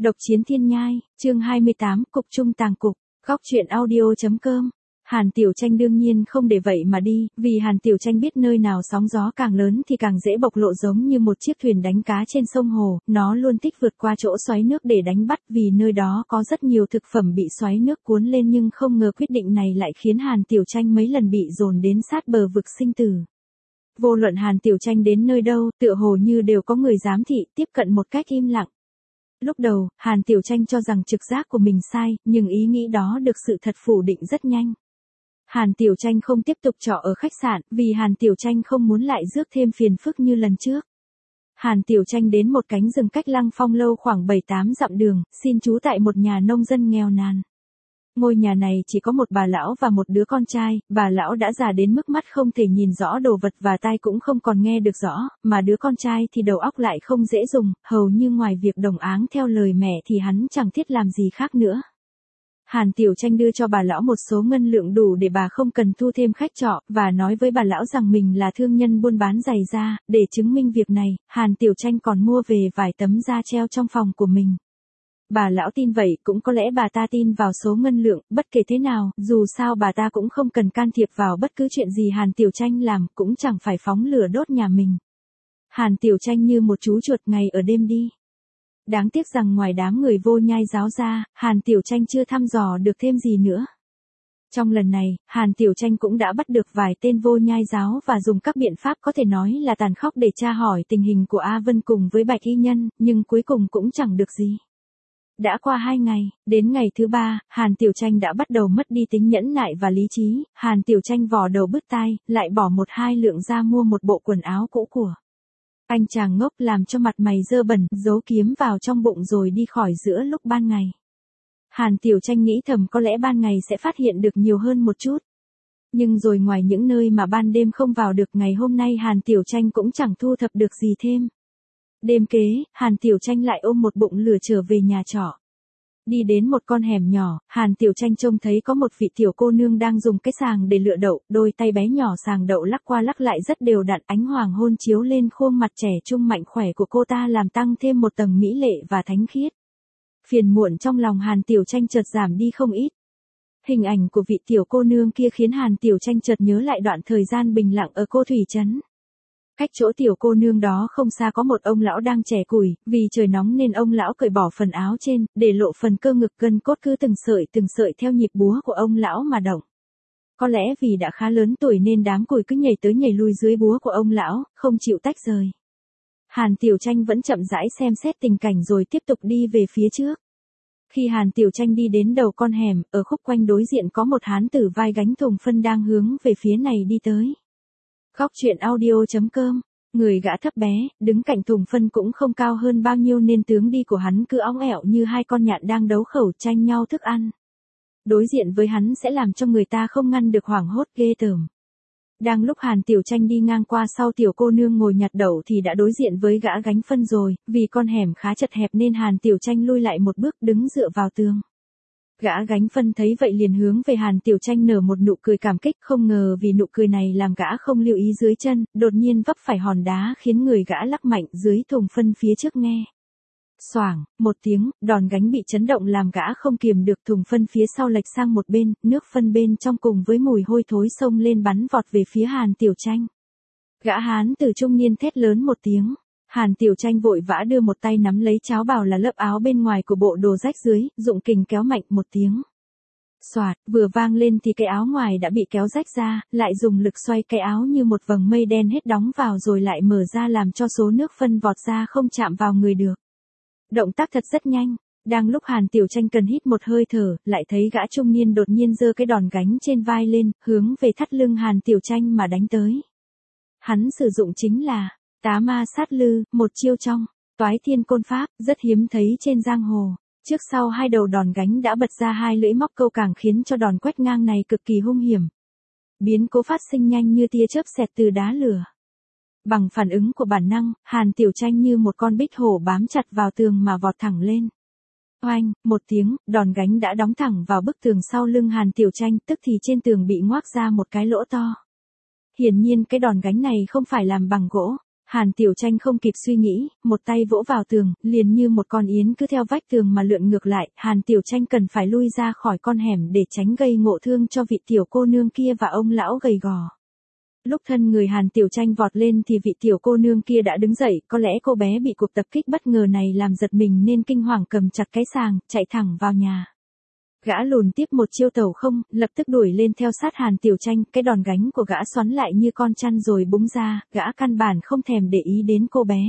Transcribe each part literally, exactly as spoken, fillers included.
Độc chiến thiên nhai, chương hai mươi tám, cục trung tàng cục, góc truyện audio.com. Hàn Tiểu Tranh đương nhiên không để vậy mà đi, vì Hàn Tiểu Tranh biết nơi nào sóng gió càng lớn thì càng dễ bộc lộ, giống như một chiếc thuyền đánh cá trên sông hồ, nó luôn thích vượt qua chỗ xoáy nước để đánh bắt, vì nơi đó có rất nhiều thực phẩm bị xoáy nước cuốn lên, nhưng không ngờ quyết định này lại khiến Hàn Tiểu Tranh mấy lần bị dồn đến sát bờ vực sinh tử. Vô luận Hàn Tiểu Tranh đến nơi đâu, tựa hồ như đều có người giám thị, tiếp cận một cách im lặng. Lúc đầu, Hàn Tiểu Tranh cho rằng trực giác của mình sai, nhưng ý nghĩ đó được sự thật phủ định rất nhanh. Hàn Tiểu Tranh không tiếp tục trọ ở khách sạn, vì Hàn Tiểu Tranh không muốn lại rước thêm phiền phức như lần trước. Hàn Tiểu Tranh đến một cánh rừng cách Lăng Phong lâu khoảng bảy tám dặm đường, xin trú tại một nhà nông dân nghèo nàn. Ngôi nhà này chỉ có một bà lão và một đứa con trai, bà lão đã già đến mức mắt không thể nhìn rõ đồ vật và tai cũng không còn nghe được rõ, mà đứa con trai thì đầu óc lại không dễ dùng, hầu như ngoài việc đồng áng theo lời mẹ thì hắn chẳng thiết làm gì khác nữa. Hàn Tiểu Tranh đưa cho bà lão một số ngân lượng đủ để bà không cần thu thêm khách trọ, và nói với bà lão rằng mình là thương nhân buôn bán giày da. Để chứng minh việc này, Hàn Tiểu Tranh còn mua về vài tấm da treo trong phòng của mình. Bà lão tin vậy, cũng có lẽ bà ta tin vào số ngân lượng, bất kể thế nào, dù sao bà ta cũng không cần can thiệp vào bất cứ chuyện gì Hàn Tiểu Tranh làm, cũng chẳng phải phóng lửa đốt nhà mình. Hàn Tiểu Tranh như một chú chuột ngày ở đêm đi. Đáng tiếc rằng ngoài đám người vô nhai giáo ra, Hàn Tiểu Tranh chưa thăm dò được thêm gì nữa. Trong lần này, Hàn Tiểu Tranh cũng đã bắt được vài tên vô nhai giáo và dùng các biện pháp có thể nói là tàn khốc để tra hỏi tình hình của A Vân cùng với Bạch Y Nhân, nhưng cuối cùng cũng chẳng được gì. Đã qua hai ngày, đến ngày thứ ba, Hàn Tiểu Tranh đã bắt đầu mất đi tính nhẫn nại và lý trí. Hàn Tiểu Tranh vò đầu bứt tai, lại bỏ một hai lượng ra mua một bộ quần áo cũ của anh chàng ngốc, làm cho mặt mày dơ bẩn, giấu kiếm vào trong bụng rồi đi khỏi giữa lúc ban ngày. Hàn Tiểu Tranh nghĩ thầm có lẽ ban ngày sẽ phát hiện được nhiều hơn một chút. Nhưng rồi ngoài những nơi mà ban đêm không vào được, ngày hôm nay Hàn Tiểu Tranh cũng chẳng thu thập được gì thêm. Đêm kế, Hàn Tiểu Tranh lại ôm một bụng lửa trở về nhà trọ. Đi đến một con hẻm nhỏ, Hàn Tiểu Tranh trông thấy có một vị tiểu cô nương đang dùng cái sàng để lựa đậu, đôi tay bé nhỏ sàng đậu lắc qua lắc lại rất đều đặn, ánh hoàng hôn chiếu lên khuôn mặt trẻ trung mạnh khỏe của cô ta làm tăng thêm một tầng mỹ lệ và thánh khiết. Phiền muộn trong lòng Hàn Tiểu Tranh chợt giảm đi không ít. Hình ảnh của vị tiểu cô nương kia khiến Hàn Tiểu Tranh chợt nhớ lại đoạn thời gian bình lặng ở Cô Thủy Trấn. Cách chỗ tiểu cô nương đó không xa có một ông lão đang chẻ củi, vì trời nóng nên ông lão cởi bỏ phần áo trên, để lộ phần cơ ngực, gân cốt cứ từng sợi từng sợi theo nhịp búa của ông lão mà động. Có lẽ vì đã khá lớn tuổi nên đám củi cứ nhảy tới nhảy lui dưới búa của ông lão, không chịu tách rời. Hàn Tiểu Tranh vẫn chậm rãi xem xét tình cảnh rồi tiếp tục đi về phía trước. Khi Hàn Tiểu Tranh đi đến đầu con hẻm, ở khúc quanh đối diện có một hán tử vai gánh thùng phân đang hướng về phía này đi tới. Góc truyện audio.com. Người gã thấp bé, đứng cạnh thùng phân cũng không cao hơn bao nhiêu nên tướng đi của hắn cứ óng ẹo như hai con nhạn đang đấu khẩu tranh nhau thức ăn. Đối diện với hắn sẽ làm cho người ta không ngăn được hoảng hốt ghê tởm. Đang lúc Hàn Tiểu Tranh đi ngang qua sau tiểu cô nương ngồi nhặt đậu thì đã đối diện với gã gánh phân rồi, vì con hẻm khá chật hẹp nên Hàn Tiểu Tranh lui lại một bước, đứng dựa vào tường. Gã gánh phân thấy vậy liền hướng về Hàn Tiểu Tranh nở một nụ cười cảm kích, không ngờ vì nụ cười này làm gã không lưu ý dưới chân, đột nhiên vấp phải hòn đá khiến người gã lắc mạnh dưới thùng phân phía trước nghe. Xoảng, một tiếng, đòn gánh bị chấn động làm gã không kiềm được, thùng phân phía sau lệch sang một bên, nước phân bên trong cùng với mùi hôi thối xông lên bắn vọt về phía Hàn Tiểu Tranh. Gã hán từ trung niên thét lớn một tiếng. Hàn Tiểu Tranh vội vã đưa một tay nắm lấy cháo bào là lớp áo bên ngoài của bộ đồ rách dưới, dụng kình kéo mạnh một tiếng. Xoạt, vừa vang lên thì cái áo ngoài đã bị kéo rách ra, lại dùng lực xoay cái áo như một vầng mây đen hết đóng vào rồi lại mở ra làm cho số nước phân vọt ra không chạm vào người được. Động tác thật rất nhanh. Đang lúc Hàn Tiểu Tranh cần hít một hơi thở, lại thấy gã trung niên đột nhiên giơ cái đòn gánh trên vai lên, hướng về thắt lưng Hàn Tiểu Tranh mà đánh tới. Hắn sử dụng chính là Tá Ma Sát Lư, một chiêu trong Toái Thiên Côn Pháp, rất hiếm thấy trên giang hồ. Trước sau hai đầu đòn gánh đã bật ra hai lưỡi móc câu càng khiến cho đòn quét ngang này cực kỳ hung hiểm. Biến cố phát sinh nhanh như tia chớp xẹt từ đá lửa. Bằng phản ứng của bản năng, Hàn Tiểu Tranh như một con bích hổ bám chặt vào tường mà vọt thẳng lên. Oanh, một tiếng, đòn gánh đã đóng thẳng vào bức tường sau lưng Hàn Tiểu Tranh, tức thì trên tường bị ngoác ra một cái lỗ to. Hiển nhiên cái đòn gánh này không phải làm bằng gỗ. Hàn Tiểu Tranh không kịp suy nghĩ, một tay vỗ vào tường, liền như một con yến cứ theo vách tường mà lượn ngược lại, Hàn Tiểu Tranh cần phải lui ra khỏi con hẻm để tránh gây ngộ thương cho vị tiểu cô nương kia và ông lão gầy gò. Lúc thân người Hàn Tiểu Tranh vọt lên thì vị tiểu cô nương kia đã đứng dậy, có lẽ cô bé bị cuộc tập kích bất ngờ này làm giật mình nên kinh hoàng cầm chặt cái sàng, chạy thẳng vào nhà. Gã lùn tiếp một chiêu tẩu không, lập tức đuổi lên theo sát Hàn Tiểu Tranh, cái đòn gánh của gã xoắn lại như con chăn rồi búng ra, gã căn bản không thèm để ý đến cô bé.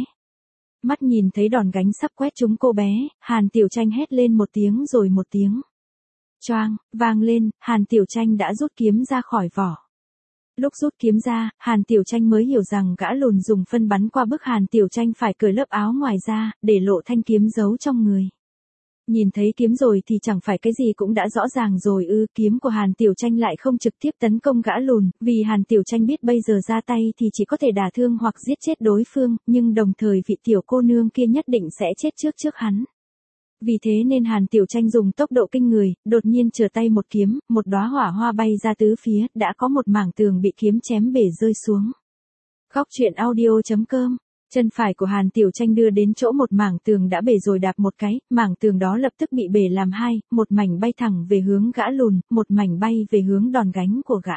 Mắt nhìn thấy đòn gánh sắp quét trúng cô bé, Hàn Tiểu Tranh hét lên một tiếng rồi một tiếng. Choang, vang lên, Hàn Tiểu Tranh đã rút kiếm ra khỏi vỏ. Lúc rút kiếm ra, Hàn Tiểu Tranh mới hiểu rằng gã lùn dùng phân bắn qua bức Hàn Tiểu Tranh phải cởi lớp áo ngoài ra, để lộ thanh kiếm giấu trong người. Nhìn thấy kiếm rồi thì chẳng phải cái gì cũng đã rõ ràng rồi ư, kiếm của Hàn Tiểu Tranh lại không trực tiếp tấn công gã lùn, vì Hàn Tiểu Tranh biết bây giờ ra tay thì chỉ có thể đả thương hoặc giết chết đối phương, nhưng đồng thời vị tiểu cô nương kia nhất định sẽ chết trước trước hắn. Vì thế nên Hàn Tiểu Tranh dùng tốc độ kinh người, đột nhiên trở tay một kiếm, một đóa hỏa hoa bay ra tứ phía, đã có một mảng tường bị kiếm chém bể rơi xuống. Góc truyện audio chấm com. Chân phải của Hàn Tiểu Tranh đưa đến chỗ một mảng tường đã bể rồi đạp một cái, mảng tường đó lập tức bị bể làm hai, một mảnh bay thẳng về hướng gã lùn, một mảnh bay về hướng đòn gánh của gã.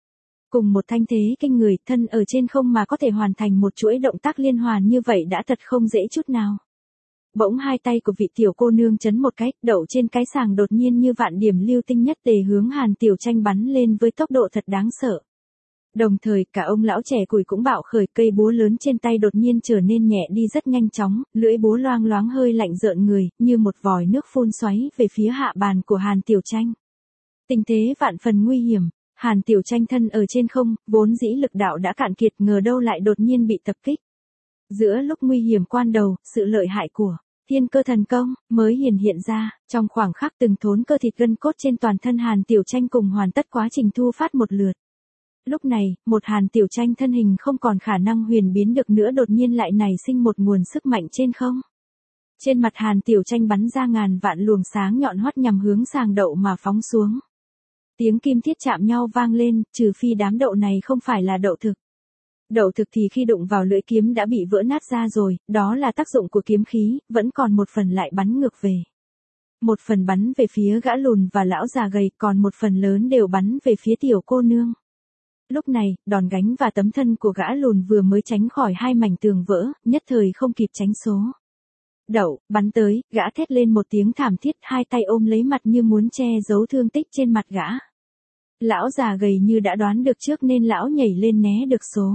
Cùng một thanh thế kinh người, thân ở trên không mà có thể hoàn thành một chuỗi động tác liên hoàn như vậy đã thật không dễ chút nào. Bỗng hai tay của vị tiểu cô nương chấn một cái, đậu trên cái sàng đột nhiên như vạn điểm lưu tinh nhất tề hướng Hàn Tiểu Tranh bắn lên với tốc độ thật đáng sợ. Đồng thời cả ông lão trẻ củi cũng bạo khởi, cây búa lớn trên tay đột nhiên trở nên nhẹ đi rất nhanh chóng, lưỡi búa loang loáng hơi lạnh rợn người, như một vòi nước phun xoáy về phía hạ bàn của Hàn Tiểu Tranh. Tình thế vạn phần nguy hiểm, Hàn Tiểu Tranh thân ở trên không, vốn dĩ lực đạo đã cạn kiệt ngờ đâu lại đột nhiên bị tập kích. Giữa lúc nguy hiểm quan đầu, sự lợi hại của thiên cơ thần công mới hiển hiện ra, trong khoảng khắc từng thốn cơ thịt gân cốt trên toàn thân Hàn Tiểu Tranh cùng hoàn tất quá trình thu phát một lượt. Lúc này, một Hàn Tiểu Tranh thân hình không còn khả năng huyền biến được nữa đột nhiên lại nảy sinh một nguồn sức mạnh trên không. Trên mặt Hàn Tiểu Tranh bắn ra ngàn vạn luồng sáng nhọn hoắt nhằm hướng sàng đậu mà phóng xuống. Tiếng kim thiết chạm nhau vang lên, trừ phi đám đậu này không phải là đậu thực. Đậu thực thì khi đụng vào lưỡi kiếm đã bị vỡ nát ra rồi, đó là tác dụng của kiếm khí, vẫn còn một phần lại bắn ngược về. Một phần bắn về phía gã lùn và lão già gầy, còn một phần lớn đều bắn về phía tiểu cô nương. Lúc này, đòn gánh và tấm thân của gã lùn vừa mới tránh khỏi hai mảnh tường vỡ, nhất thời không kịp tránh số. Đậu, bắn tới, gã thét lên một tiếng thảm thiết, hai tay ôm lấy mặt như muốn che giấu thương tích trên mặt gã. Lão già gầy như đã đoán được trước nên lão nhảy lên né được số.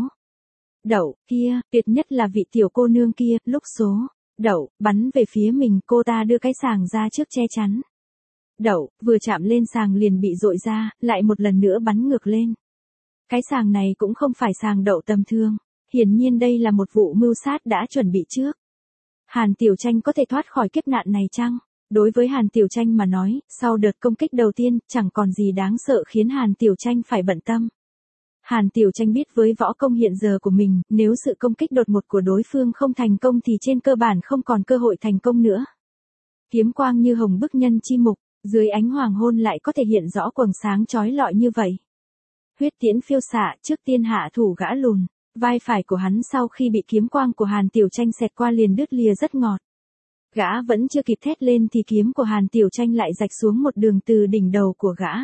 Đậu, kia, tuyệt nhất là vị tiểu cô nương kia, lúc số. Đậu, bắn về phía mình, cô ta đưa cái sàng ra trước che chắn. Đậu, vừa chạm lên sàng liền bị dội ra, lại một lần nữa bắn ngược lên. Cái sàng này cũng không phải sàng đậu tầm thường, hiển nhiên đây là một vụ mưu sát đã chuẩn bị trước. Hàn Tiểu Tranh có thể thoát khỏi kiếp nạn này chăng? Đối với Hàn Tiểu Tranh mà nói, sau đợt công kích đầu tiên, chẳng còn gì đáng sợ khiến Hàn Tiểu Tranh phải bận tâm. Hàn Tiểu Tranh biết với võ công hiện giờ của mình, nếu sự công kích đột ngột của đối phương không thành công thì trên cơ bản không còn cơ hội thành công nữa. Kiếm quang như hồng bức nhân chi mục, dưới ánh hoàng hôn lại có thể hiện rõ quầng sáng chói lọi như vậy. Huyết tiễn phiêu xạ, trước tiên hạ thủ gã lùn, vai phải của hắn sau khi bị kiếm quang của Hàn Tiểu Tranh xẹt qua liền đứt lìa rất ngọt. Gã vẫn chưa kịp thét lên thì kiếm của Hàn Tiểu Tranh lại rạch xuống một đường từ đỉnh đầu của gã.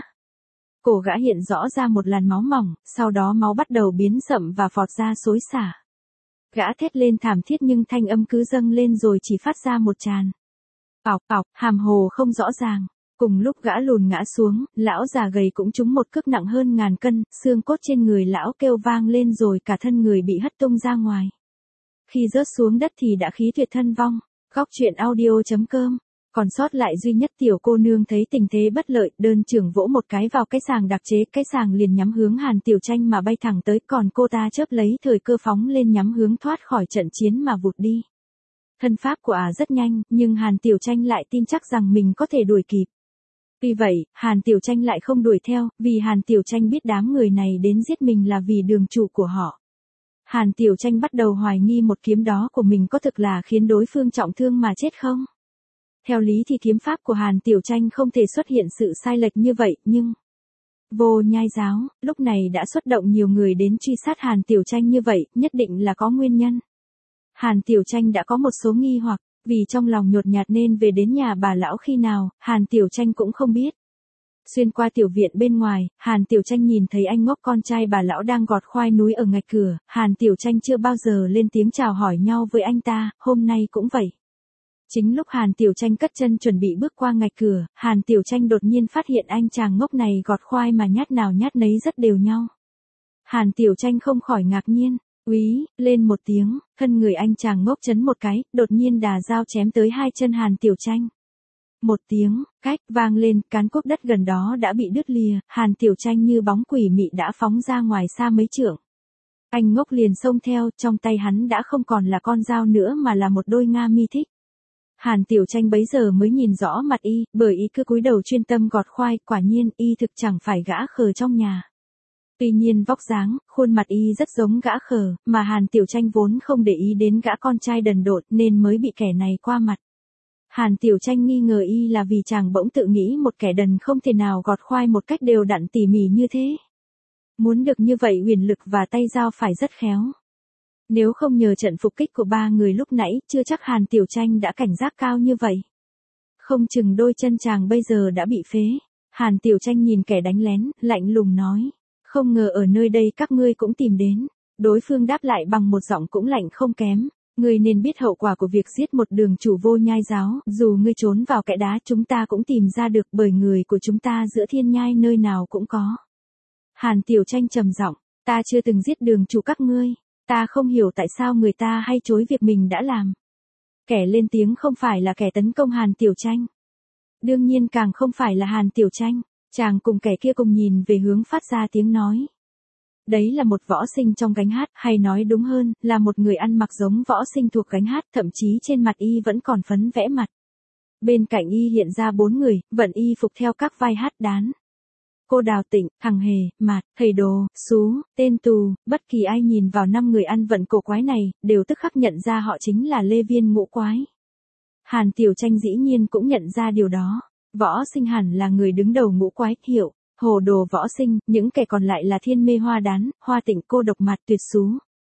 Cổ gã hiện rõ ra một làn máu mỏng, sau đó máu bắt đầu biến sậm và phọt ra xối xả. Gã thét lên thảm thiết nhưng thanh âm cứ dâng lên rồi chỉ phát ra một tràn. Ọc ọc, hàm hồ không rõ ràng. Cùng lúc gã lùn ngã xuống, lão già gầy cũng trúng một cước nặng hơn ngàn cân, xương cốt trên người lão kêu vang lên rồi cả thân người bị hất tung ra ngoài. Khi rớt xuống đất thì đã khí tuyệt thân vong. Góc truyện audio chấm com. Còn sót lại duy nhất tiểu cô nương thấy tình thế bất lợi, đơn trưởng vỗ một cái vào cái sàng đặc chế, cái sàng liền nhắm hướng Hàn Tiểu Tranh mà bay thẳng tới, còn cô ta chớp lấy thời cơ phóng lên nhắm hướng thoát khỏi trận chiến mà vụt đi. Thân pháp của ả rất nhanh, nhưng Hàn Tiểu Tranh lại tin chắc rằng mình có thể đuổi kịp. Vì vậy, Hàn Tiểu Tranh lại không đuổi theo, vì Hàn Tiểu Tranh biết đám người này đến giết mình là vì đường chủ của họ. Hàn Tiểu Tranh bắt đầu hoài nghi một kiếm đó của mình có thực là khiến đối phương trọng thương mà chết không? Theo lý thì kiếm pháp của Hàn Tiểu Tranh không thể xuất hiện sự sai lệch như vậy, nhưng Vô Nhai giáo, lúc này đã xuất động nhiều người đến truy sát Hàn Tiểu Tranh như vậy, nhất định là có nguyên nhân. Hàn Tiểu Tranh đã có một số nghi hoặc, vì trong lòng nhột nhạt nên về đến nhà bà lão khi nào, Hàn Tiểu Tranh cũng không biết. Xuyên qua tiểu viện bên ngoài, Hàn Tiểu Tranh nhìn thấy anh ngốc con trai bà lão đang gọt khoai núi ở ngạch cửa, Hàn Tiểu Tranh chưa bao giờ lên tiếng chào hỏi nhau với anh ta, hôm nay cũng vậy. Chính lúc Hàn Tiểu Tranh cất chân chuẩn bị bước qua ngạch cửa, Hàn Tiểu Tranh đột nhiên phát hiện anh chàng ngốc này gọt khoai mà nhát nào nhát nấy rất đều nhau. Hàn Tiểu Tranh không khỏi ngạc nhiên, úy, lên một tiếng, thân người anh chàng ngốc chấn một cái, đột nhiên đà dao chém tới hai chân Hàn Tiểu Tranh. Một tiếng, cách, vang lên, cán cuốc đất gần đó đã bị đứt lìa, Hàn Tiểu Tranh như bóng quỷ mị đã phóng ra ngoài xa mấy trượng. Anh ngốc liền xông theo, trong tay hắn đã không còn là con dao nữa mà là một đôi nga mi thích. Hàn Tiểu Tranh bấy giờ mới nhìn rõ mặt y, bởi y cứ cúi đầu chuyên tâm gọt khoai, quả nhiên y thực chẳng phải gã khờ trong nhà. Tuy nhiên vóc dáng, khuôn mặt y rất giống gã khờ, mà Hàn Tiểu Tranh vốn không để ý đến gã con trai đần độn nên mới bị kẻ này qua mặt. Hàn Tiểu Tranh nghi ngờ y là vì chàng bỗng tự nghĩ một kẻ đần không thể nào gọt khoai một cách đều đặn tỉ mỉ như thế. Muốn được như vậy huyền lực và tay dao phải rất khéo. Nếu không nhờ trận phục kích của ba người lúc nãy, chưa chắc Hàn Tiểu Tranh đã cảnh giác cao như vậy. Không chừng đôi chân chàng bây giờ đã bị phế. Hàn Tiểu Tranh nhìn kẻ đánh lén, lạnh lùng nói. Không ngờ ở nơi đây các ngươi cũng tìm đến. Đối phương đáp lại bằng một giọng cũng lạnh không kém. Ngươi nên biết hậu quả của việc giết một đường chủ vô nhai giáo, dù ngươi trốn vào kẽ đá chúng ta cũng tìm ra được bởi người của chúng ta giữa thiên nhai nơi nào cũng có. Hàn Tiểu Tranh trầm giọng, ta chưa từng giết đường chủ các ngươi, ta không hiểu tại sao người ta hay chối việc mình đã làm. Kẻ lên tiếng không phải là kẻ tấn công Hàn Tiểu Tranh. Đương nhiên càng không phải là Hàn Tiểu Tranh, chàng cùng kẻ kia cùng nhìn về hướng phát ra tiếng nói. Đấy là một võ sinh trong gánh hát, hay nói đúng hơn, là một người ăn mặc giống võ sinh thuộc gánh hát, thậm chí trên mặt y vẫn còn phấn vẽ mặt. Bên cạnh y hiện ra bốn người, vận y phục theo các vai hát đán. Cô Đào Tịnh, Thằng Hề, Mạt, Thầy Đồ, Sú, Tên Tù, bất kỳ ai nhìn vào năm người ăn vận cổ quái này, đều tức khắc nhận ra họ chính là Lê Viên Ngũ Quái. Hàn Tiểu Tranh dĩ nhiên cũng nhận ra điều đó. Võ sinh hẳn là người đứng đầu Ngũ Quái, hiệu. Hồ Đồ Võ Sinh, những kẻ còn lại là Thiên Mê Hoa Đán, Hoa Tịnh, Cô Độc Mạt, Tuyệt Sú.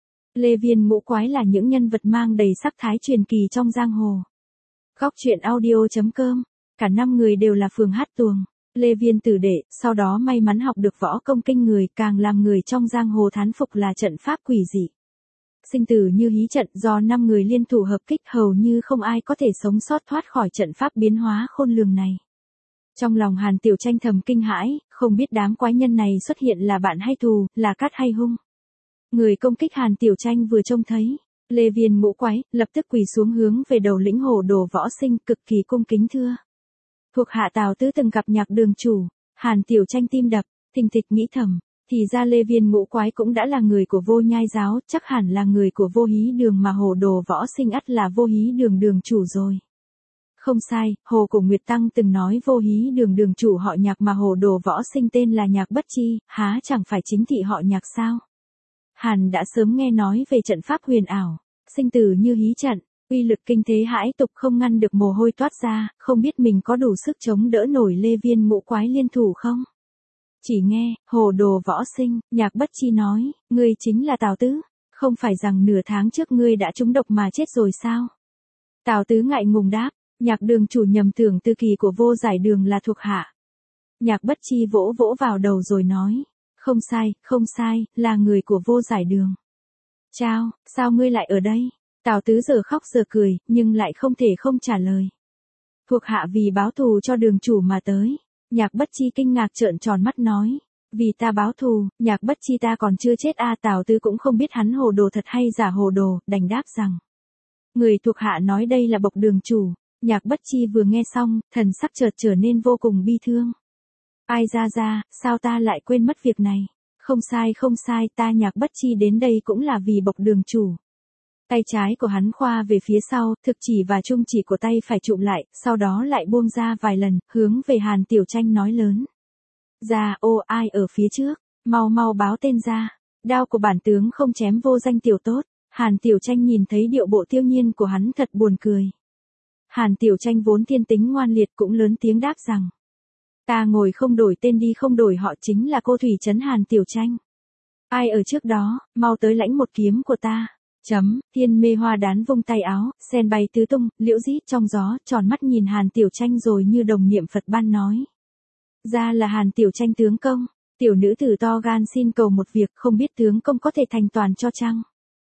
Lê Viên Ngũ Quái là những nhân vật mang đầy sắc thái truyền kỳ trong giang hồ. Góc truyện audio chấm com, cả năm người đều là phường hát tuồng. Lê Viên tử đệ, sau đó may mắn học được võ công kinh người, càng làm người trong giang hồ thán phục là trận pháp quỷ dị. Sinh tử như hí trận, do năm người liên thủ hợp kích hầu như không ai có thể sống sót thoát khỏi trận pháp biến hóa khôn lường này. Trong lòng Hàn Tiểu Tranh thầm kinh hãi, không biết đám quái nhân này xuất hiện là bạn hay thù, là cát hay hung. Người công kích Hàn Tiểu Tranh vừa trông thấy Lê Viên Ngũ Quái, lập tức quỳ xuống hướng về đầu lĩnh Hồ Đồ Võ Sinh, cực kỳ cung kính thưa. Thuộc hạ Tào Tứ từng gặp Nhạc đường chủ. Hàn Tiểu Tranh tim đập, thình thịch nghĩ thầm, thì ra Lê Viên Ngũ Quái cũng đã là người của Vô Nhai giáo, chắc hẳn là người của Vô Hí Đường mà Hồ Đồ Võ Sinh ắt là Vô Hí Đường đường chủ rồi. Không sai, Hồ Cổ Nguyệt Tăng từng nói Vô Hí Đường đường chủ họ Nhạc mà Hồ Đồ Võ Sinh tên là Nhạc Bất Chi, há chẳng phải chính thị họ Nhạc sao? Hàn đã sớm nghe nói về trận pháp huyền ảo, sinh tử như hí trận, uy lực kinh thế hãi tục không ngăn được mồ hôi toát ra, không biết mình có đủ sức chống đỡ nổi Lê Viên Ngũ Quái liên thủ không? Chỉ nghe, Hồ Đồ Võ Sinh, Nhạc Bất Chi nói, ngươi chính là Tào Tứ, không phải rằng nửa tháng trước ngươi đã trúng độc mà chết rồi sao? Tào Tứ ngại ngùng đáp. Nhạc đường chủ nhầm tưởng Tư Kỳ của Vô Giải Đường là thuộc hạ. Nhạc Bất Chi vỗ vỗ vào đầu rồi nói, không sai, không sai, là người của Vô Giải Đường. Chao, sao ngươi lại ở đây? Tào Tứ giờ khóc giờ cười, nhưng lại không thể không trả lời. Thuộc hạ vì báo thù cho đường chủ mà tới. Nhạc Bất Chi kinh ngạc trợn tròn mắt nói, vì ta báo thù, Nhạc Bất Chi ta còn chưa chết a à, Tào Tứ cũng không biết hắn hồ đồ thật hay giả hồ đồ, đành đáp rằng, người thuộc hạ nói đây là bộc đường chủ. Nhạc Bất Chi vừa nghe xong, thần sắc chợt trở nên vô cùng bi thương. Ai ra ra, sao ta lại quên mất việc này? Không sai không sai, ta Nhạc Bất Chi đến đây cũng là vì bộc đường chủ. Tay trái của hắn khoa về phía sau, thực chỉ và trung chỉ của tay phải chụm lại, sau đó lại buông ra vài lần, hướng về Hàn Tiểu Tranh nói lớn. Ra, ô ai ở phía trước, mau mau báo tên ra. Đao của bản tướng không chém vô danh tiểu tốt. Hàn Tiểu Tranh nhìn thấy điệu bộ tiêu nhiên của hắn thật buồn cười. Hàn Tiểu Tranh vốn thiên tính ngoan liệt cũng lớn tiếng đáp rằng, ta ngồi không đổi tên đi không đổi họ chính là cô thủy trấn Hàn Tiểu Tranh. Ai ở trước đó, mau tới lãnh một kiếm của ta. Chấm, Thiên Mê Hoa Đán vung tay áo, sen bay tứ tung, liễu dĩ trong gió, tròn mắt nhìn Hàn Tiểu Tranh rồi như đồng niệm Phật ban nói. Ra là Hàn Tiểu Tranh tướng công, tiểu nữ tử to gan xin cầu một việc, không biết tướng công có thể thành toàn cho chăng?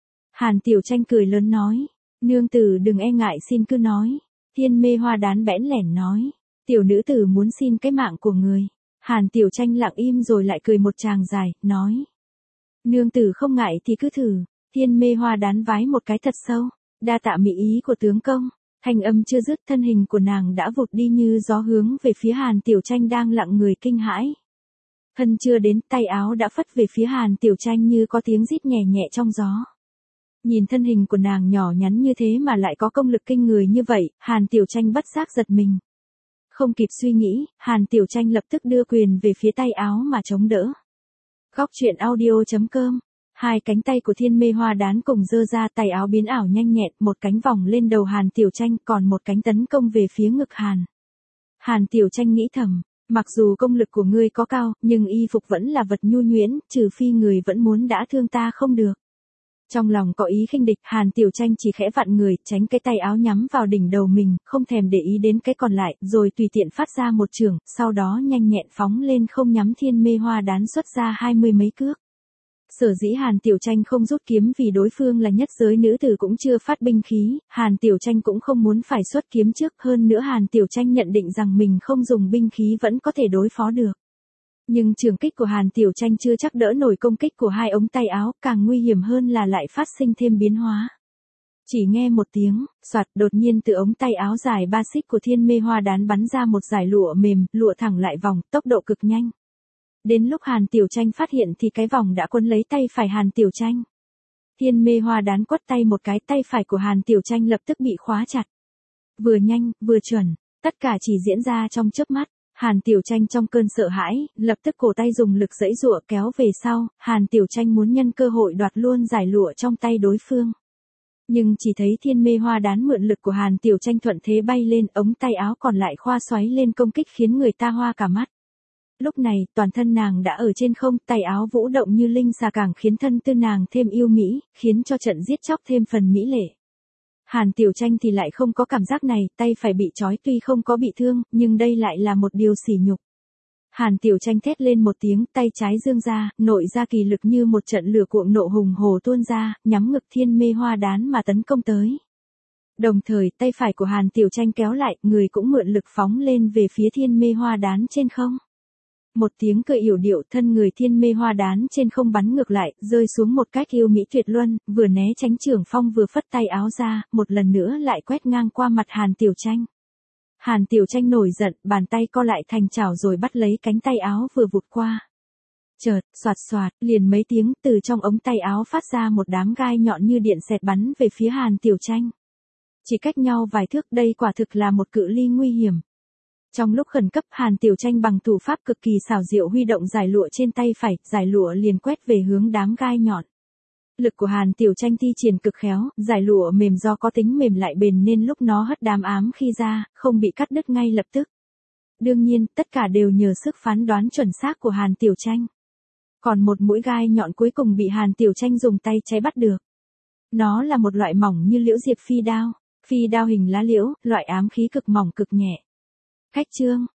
Hàn Tiểu Tranh cười lớn nói, nương tử đừng e ngại xin cứ nói. Thiên Mê Hoa Đán bẽn lẽn nói, tiểu nữ tử muốn xin cái mạng của người. Hàn Tiểu Tranh lặng im rồi lại cười một tràng dài, nói. Nương tử không ngại thì cứ thử. Thiên Mê Hoa Đán vái một cái thật sâu, đa tạ mỹ ý của tướng công. Thanh âm chưa dứt, thân hình của nàng đã vụt đi như gió hướng về phía Hàn Tiểu Tranh đang lặng người kinh hãi. Thân chưa đến, tay áo đã phất về phía Hàn Tiểu Tranh như có tiếng rít nhẹ nhẹ trong gió. Nhìn thân hình của nàng nhỏ nhắn như thế mà lại có công lực kinh người như vậy, Hàn Tiểu Tranh bất giác giật mình. Không kịp suy nghĩ, Hàn Tiểu Tranh lập tức đưa quyền về phía tay áo mà chống đỡ. Góc truyện audio chấm com. Hai cánh tay của Thiên Mê Hoa Đán cùng giơ ra, tay áo biến ảo nhanh nhẹn, một cánh vòng lên đầu Hàn Tiểu Tranh, còn một cánh tấn công về phía ngực Hàn. Hàn Tiểu Tranh nghĩ thầm, mặc dù công lực của ngươi có cao, nhưng y phục vẫn là vật nhu nhuyễn, trừ phi người vẫn muốn đã thương ta không được. Trong lòng có ý khinh địch, Hàn Tiểu Tranh chỉ khẽ vặn người, tránh cái tay áo nhắm vào đỉnh đầu mình, không thèm để ý đến cái còn lại, rồi tùy tiện phát ra một chưởng, sau đó nhanh nhẹn phóng lên không nhắm Thiên Mê Hoa Đán xuất ra hai mươi mấy cước. Sở dĩ Hàn Tiểu Tranh không rút kiếm vì đối phương là nhất giới nữ tử cũng chưa phát binh khí, Hàn Tiểu Tranh cũng không muốn phải xuất kiếm trước, hơn nữa Hàn Tiểu Tranh nhận định rằng mình không dùng binh khí vẫn có thể đối phó được. Nhưng trường kích của Hàn Tiểu Tranh chưa chắc đỡ nổi công kích của hai ống tay áo, càng nguy hiểm hơn là lại phát sinh thêm biến hóa. Chỉ nghe một tiếng, soạt, đột nhiên từ ống tay áo dài ba xích của Thiên Mê Hoa Đán bắn ra một dải lụa mềm, lụa thẳng lại vòng, tốc độ cực nhanh. Đến lúc Hàn Tiểu Tranh phát hiện thì cái vòng đã quấn lấy tay phải Hàn Tiểu Tranh. Thiên Mê Hoa Đán quất tay một cái, tay phải của Hàn Tiểu Tranh lập tức bị khóa chặt. Vừa nhanh, vừa chuẩn, tất cả chỉ diễn ra trong chớp mắt. Hàn Tiểu Tranh trong cơn sợ hãi, lập tức cổ tay dùng lực giãy giụa kéo về sau, Hàn Tiểu Tranh muốn nhân cơ hội đoạt luôn giải lụa trong tay đối phương. Nhưng chỉ thấy Thiên Mê Hoa Đán mượn lực của Hàn Tiểu Tranh thuận thế bay lên, ống tay áo còn lại khoa xoáy lên công kích khiến người ta hoa cả mắt. Lúc này, toàn thân nàng đã ở trên không, tay áo vũ động như linh xà càng khiến thân tư nàng thêm yêu mỹ, khiến cho trận giết chóc thêm phần mỹ lệ. Hàn Tiểu Tranh thì lại không có cảm giác này, tay phải bị trói tuy không có bị thương, nhưng đây lại là một điều sỉ nhục. Hàn Tiểu Tranh thét lên một tiếng, tay trái giương ra, nội ra kỳ lực như một trận lửa cuộn nộ hùng hồ tuôn ra, nhắm ngực Thiên Mê Hoa Đán mà tấn công tới. Đồng thời, tay phải của Hàn Tiểu Tranh kéo lại, người cũng mượn lực phóng lên về phía Thiên Mê Hoa Đán trên không. Một tiếng cười yểu điệu, thân người Thiên Mê Hoa Đán trên không bắn ngược lại, rơi xuống một cách yêu mỹ tuyệt luân, vừa né tránh trưởng phong vừa phất tay áo ra, một lần nữa lại quét ngang qua mặt Hàn Tiểu Tranh. Hàn Tiểu Tranh nổi giận, bàn tay co lại thành chảo rồi bắt lấy cánh tay áo vừa vụt qua. Chợt, xoạt xoạt, liền mấy tiếng, từ trong ống tay áo phát ra một đám gai nhọn như điện xẹt bắn về phía Hàn Tiểu Tranh. Chỉ cách nhau vài thước, đây quả thực là một cự ly nguy hiểm. Trong lúc khẩn cấp, Hàn Tiểu Tranh bằng thủ pháp cực kỳ xảo diệu huy động giải lụa trên tay phải, giải lụa liền quét về hướng đám gai nhọn. Lực của Hàn Tiểu Tranh thi triển cực khéo, giải lụa mềm do có tính mềm lại bền nên lúc nó hất đám ám khi ra, không bị cắt đứt ngay lập tức. Đương nhiên, tất cả đều nhờ sức phán đoán chuẩn xác của Hàn Tiểu Tranh. Còn một mũi gai nhọn cuối cùng bị Hàn Tiểu Tranh dùng tay trái bắt được. Nó là một loại mỏng như liễu diệp phi đao, phi đao hình lá liễu, loại ám khí cực mỏng cực nhẹ. Cách chương